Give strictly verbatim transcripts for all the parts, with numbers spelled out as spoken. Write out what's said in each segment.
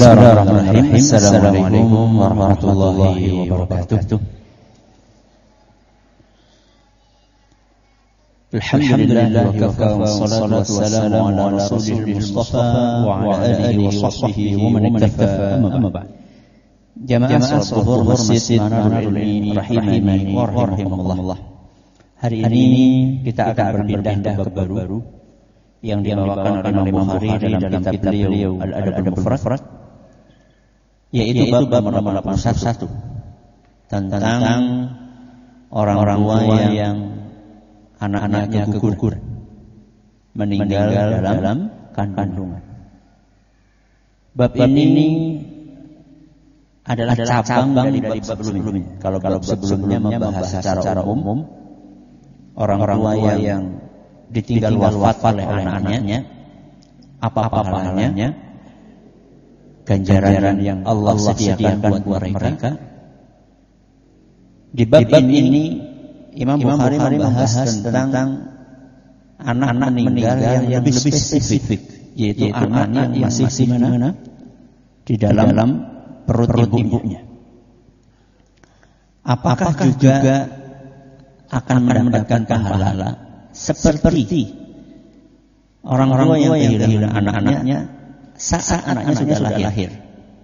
Bismillahirrahmanirrahim. Assalamualaikum warahmatullahi wabarakatuh. Alhamdulillah wa kafa wassalatu wassalamu ala rasulil mustafa wa ala alihi wa sahbihi wa man iktafa amma ba'd. Jamaah salat zuhur Masjid Manarul Ilmi rahimani wa rahimakumullah. Hari ini kita akan berpindah ke bab baru yang dibawakan oleh Imam Bukhari dalam kitab beliau Al-Adab Al-Mufrad, yaitu bab nomor delapan puluh satu tentang orang-orang tua yang anak-anaknya gugur meninggal dalam kandungan. Bab ini adalah cabang dari bab sebelumnya. Kalau bab sebelumnya membahas secara umum orang-orang tua yang ditinggal wafat oleh anak-anaknya, apa pahalanya, ganjaran yang Allah sediakan buat mereka. Di bab ini Imam Bukhari membahas tentang anak-anak meninggal yang lebih spesifik, yaitu anak yang masih di mana? Di dalam perut ibunya. Apakah juga akan mendapatkan pahala seperti orang-orang tua yang kehilangan anak-anaknya saat anaknya sudah lahir?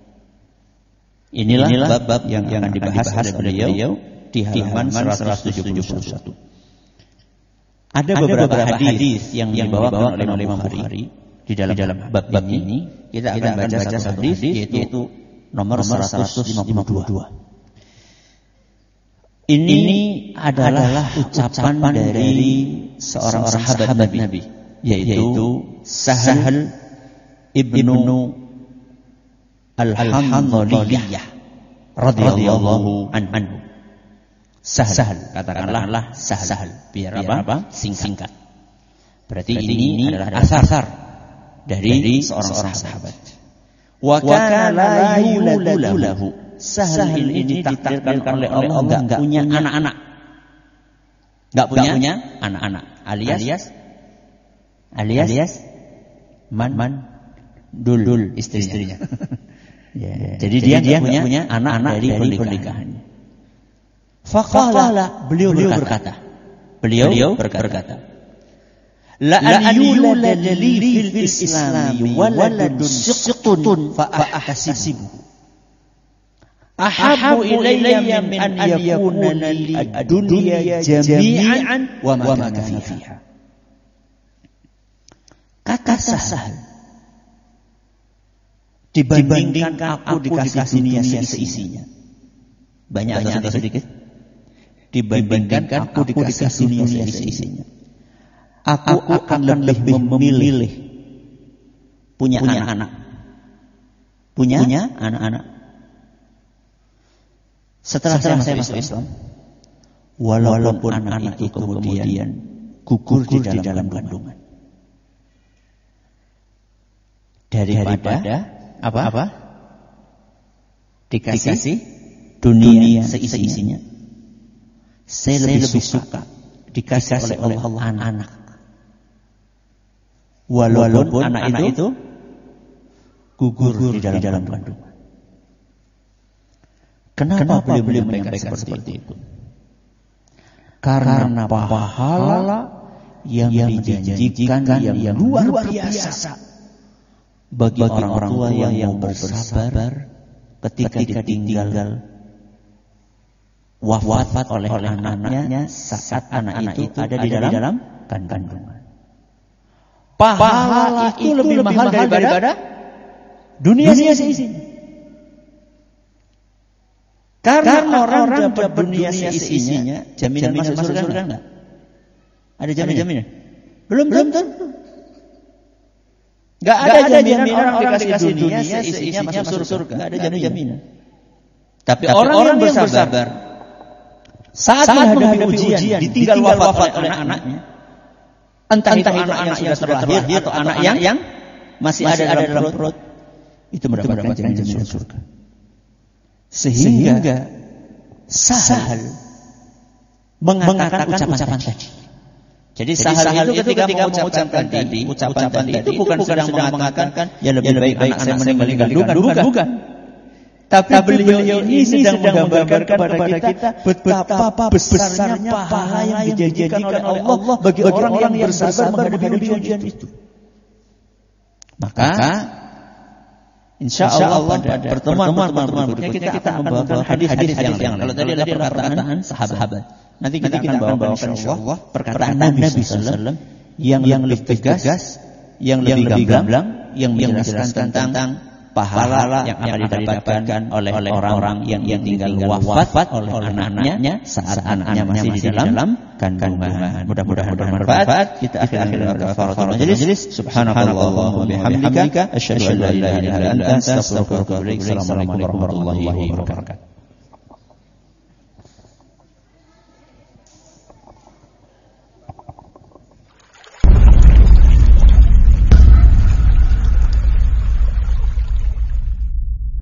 Inilah bab yang akan dibahas oleh beliau di halaman seratus tujuh puluh satu. Ada beberapa hadis yang dibawakan oleh Imam Bukhari di dalam bab ini. Kita akan baca satu hadis, yaitu nomor seratus lima puluh dua. Ini adalah ucapan dari seorang sahabat Nabi, yaitu Sahal ibnu Al-Handhaliyah radhiyallahu anhu. Sahal, katakanlah Sahal, biar apa? Singkat. Berarti ini adalah asar dari seorang sahabat. Wa kana la yuladu lahu. Sahal ini ditakdirkan oleh Allah enggak punya anak-anak. Enggak punya anak-anak. Alias alias man man dul istrinya. Ya, jadi dia enggak punya anak-anak dari pernikahannya. Faqala, beliau berkata, beliau berkata, la an yulad li fil islami waladun siqtun fa ahtasibuhu ahabbu ilayya min an yakuna li ad-dunya jami'an wa ma kana fiha. Kata Sahal, dibandingkan aku dikasih dunia seisinya. Banyak atau sedikit? Dibandingkan aku dikasih dunia seisinya, aku akan lebih memilih punya anak-anak, punya anak-anak. Setelah saya masuk Islam, walaupun anak itu kemudian gugur di dalam kandungan, daripada apa-apa dikasih dunia seisinya, saya lebih suka dikasih oleh Allah anak, walaupun anak itu gugur di dalam kandungan. Kenapa beliau menyampaikan seperti itu? Karena pahala yang dijanjikan yang luar biasa bagi orang-orang tua yang mau bersabar ketika ditinggal wafat oleh anak-anaknya saat anak itu ada di dalam kandungan. Pahala itu lebih mahal daripada dunia seisinya. Karena orang dapat dunia seisinya, jaminan masuk surga enggak? Ada jaminan? Belum tentu. Enggak ada jaminan orang dikasih dunia seisinya masuk surga. Enggak ada jaminan. Tapi orang yang bersabar saat menghadapi ujian, ditinggal wafat oleh anak-anaknya, entah itu anak yang sudah terlahir atau anak yang masih ada dalam perut, itu mendapatkan jaminan surga. Sehingga Sahal mengatakan ucapan tadi. Jadi Sahal itu ketika mengucapkan tadi, ucapan tadi itu bukan sedang mengatakan ya lebih baik anak saya meninggal duluan, bukan. Tapi beliau ini sedang menggambarkan kepada kita betapa besarnya pahala yang dijanjikan oleh Allah bagi orang yang bersabar menghadapi ujian itu. Maka insya Allah pada pertemuan-pertemuan berikutnya kita akan membawakan hadis-hadis yang lain. Kalau tadi ada perkataan sahabat, nanti kita akan bawakan insya Allah perkataan Nabi sallallahu alaihi wasallam yang lebih tegas, yang lebih gamblang, yang menjelaskan tentang pahala yang akan didapatkan oleh orang-orang yang tinggal wafat oleh anak-anaknya saat anaknya masih di dalam kandungan. Mudah-mudahan bermanfaat. Kita akhiri dengan kafaratul majlis. Subhanallah wa bihamdika asyhadu an la ilaha illa anta astaghfiruka wa atubu ilaik. Assalamualaikum warahmatullahi wabarakatuh.